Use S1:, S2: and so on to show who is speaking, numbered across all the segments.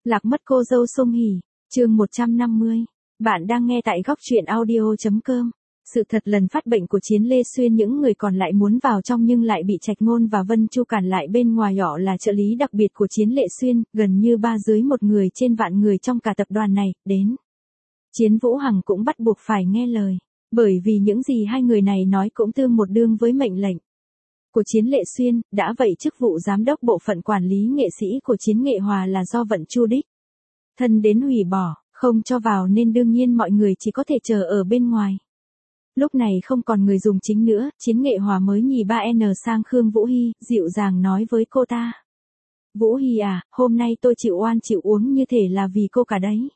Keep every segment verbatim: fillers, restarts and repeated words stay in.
S1: Lạc mất cô dâu Song Hỷ, chương một trăm năm mươi. Bạn đang nghe tại góc truyện audio.com. Sự thật lần phát bệnh của Chiến Lê Xuyên, những người còn lại muốn vào trong nhưng lại bị Trạch Ngôn và Vân Chu cản lại. Bên ngoài họ là trợ lý đặc biệt của Chiến Lê Xuyên, gần như ba dưới một người trên vạn người trong cả tập đoàn này, đến. Chiến Vũ Hằng cũng bắt buộc phải nghe lời, bởi vì những gì hai người này nói cũng tương một đương với mệnh lệnh của Chiến Lê Xuyên. Đã vậy chức vụ giám đốc bộ phận quản lý nghệ sĩ của Chiến Nghệ Hòa là do Vận Chu đích thân đến hủy bỏ, không cho vào, nên đương nhiên mọi người chỉ có thể chờ ở bên ngoài. Lúc này không còn người dùng chính nữa, Chiến Nghệ Hòa mới nhì ba N sang Khương Vũ Hy, dịu dàng nói với cô ta. Vũ Hy à, hôm nay tôi chịu oan chịu uống như thể là vì cô cả đấy.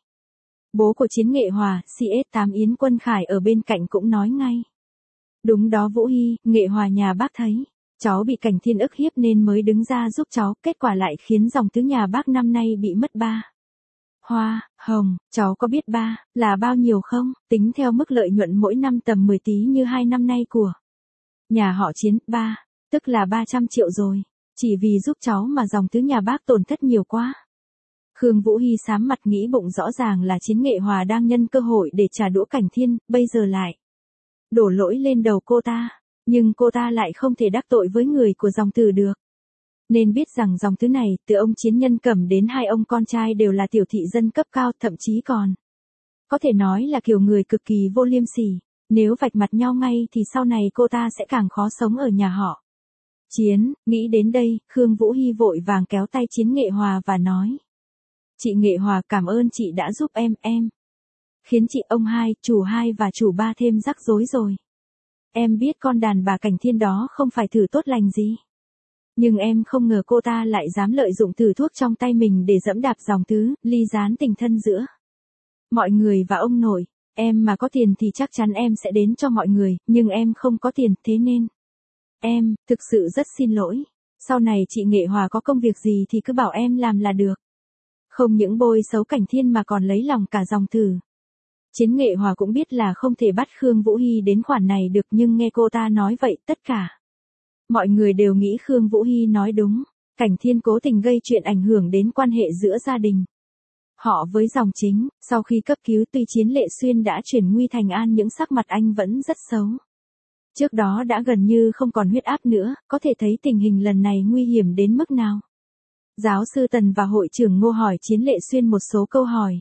S1: Bố của Chiến Nghệ Hòa, C S tám Yến Quân Khải ở bên cạnh cũng nói ngay. Đúng đó Vũ Hy, Nghệ Hòa nhà bác thấy cháu bị Cảnh Thiên ức hiếp nên mới đứng ra giúp cháu, kết quả lại khiến dòng tứ nhà bác năm nay bị mất ba. Hoa, hồng, cháu có biết ba là bao nhiêu không? Tính theo mức lợi nhuận mỗi năm tầm mười tí như hai năm nay của nhà họ Chiến, ba, tức là ba trăm triệu rồi. Chỉ vì giúp cháu mà dòng tứ nhà bác tổn thất nhiều quá. Khương Vũ Hy sám mặt nghĩ bụng, rõ ràng là Chiến Nghệ Hòa đang nhân cơ hội để trả đũa Cảnh Thiên, bây giờ lại đổ lỗi lên đầu cô ta. Nhưng cô ta lại không thể đắc tội với người của dòng Từ được. Nên biết rằng dòng thứ này, từ ông Chiến Nhân Cẩm đến hai ông con trai đều là tiểu thị dân cấp cao, thậm chí còn có thể nói là kiểu người cực kỳ vô liêm sỉ. Nếu vạch mặt nhau ngay thì sau này cô ta sẽ càng khó sống ở nhà họ Chiến. Nghĩ đến đây, Khương Vũ Hy vội vàng kéo tay Chiến Nghệ Hòa và nói. Chị Nghệ Hòa, cảm ơn chị đã giúp em, em khiến chị ông hai, chủ hai và chủ ba thêm rắc rối rồi. Em biết con đàn bà Cảnh Thiên đó không phải thử tốt lành gì. Nhưng em không ngờ cô ta lại dám lợi dụng thử thuốc trong tay mình để dẫm đạp dòng tứ, ly gián tình thân giữa mọi người và ông nội. Em mà có tiền thì chắc chắn em sẽ đến cho mọi người, nhưng em không có tiền, thế nên em, thực sự rất xin lỗi. Sau này chị Nghệ Hòa có công việc gì thì cứ bảo em làm là được. Không những bôi xấu Cảnh Thiên mà còn lấy lòng cả dòng Thử. Chiến Nghệ Hòa cũng biết là không thể bắt Khương Vũ Hy đến khoản này được, nhưng nghe cô ta nói vậy, tất cả mọi người đều nghĩ Khương Vũ Hy nói đúng. Cảnh Thiên cố tình gây chuyện ảnh hưởng đến quan hệ giữa gia đình họ với dòng Chính. Sau khi cấp cứu, tuy Chiến Lê Xuyên đã chuyển nguy thành an nhưng sắc mặt anh vẫn rất xấu. Trước đó đã gần như không còn huyết áp nữa, có thể thấy tình hình lần này nguy hiểm đến mức nào. Giáo sư Tần và hội trưởng Ngô hỏi Chiến Lê Xuyên một số câu hỏi.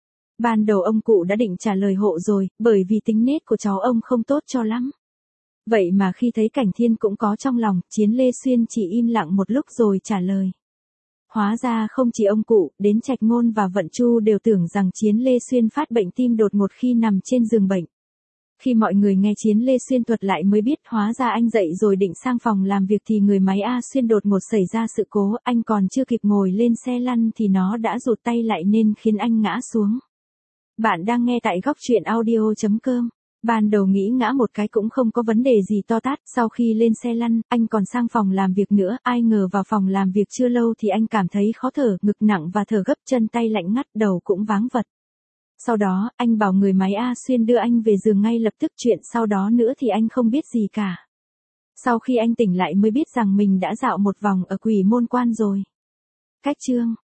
S1: Ban đầu ông cụ đã định trả lời hộ rồi, bởi vì tính nết của cháu ông không tốt cho lắm. Vậy mà khi thấy Cảnh Thiên cũng có trong lòng, Chiến Lê Xuyên chỉ im lặng một lúc rồi trả lời. Hóa ra không chỉ ông cụ, đến Trạch Ngôn và Vận Chu đều tưởng rằng Chiến Lê Xuyên phát bệnh tim đột ngột khi nằm trên giường bệnh. Khi mọi người nghe Chiến Lê Xuyên thuật lại mới biết hóa ra anh dậy rồi định sang phòng làm việc thì người máy A Xuyên đột ngột xảy ra sự cố, anh còn chưa kịp ngồi lên xe lăn thì nó đã rụt tay lại nên khiến anh ngã xuống. Bạn đang nghe tại góc truyện audio.com. Ban đầu nghĩ ngã một cái cũng không có vấn đề gì to tát, sau khi lên xe lăn, anh còn sang phòng làm việc nữa, ai ngờ vào phòng làm việc chưa lâu thì anh cảm thấy khó thở, ngực nặng và thở gấp, chân tay lạnh ngắt, đầu cũng váng vật. Sau đó, anh bảo người máy A Xuyên đưa anh về giường ngay lập tức, chuyện sau đó nữa thì anh không biết gì cả. Sau khi anh tỉnh lại mới biết rằng mình đã dạo một vòng ở Quỷ Môn Quan rồi. Cách chương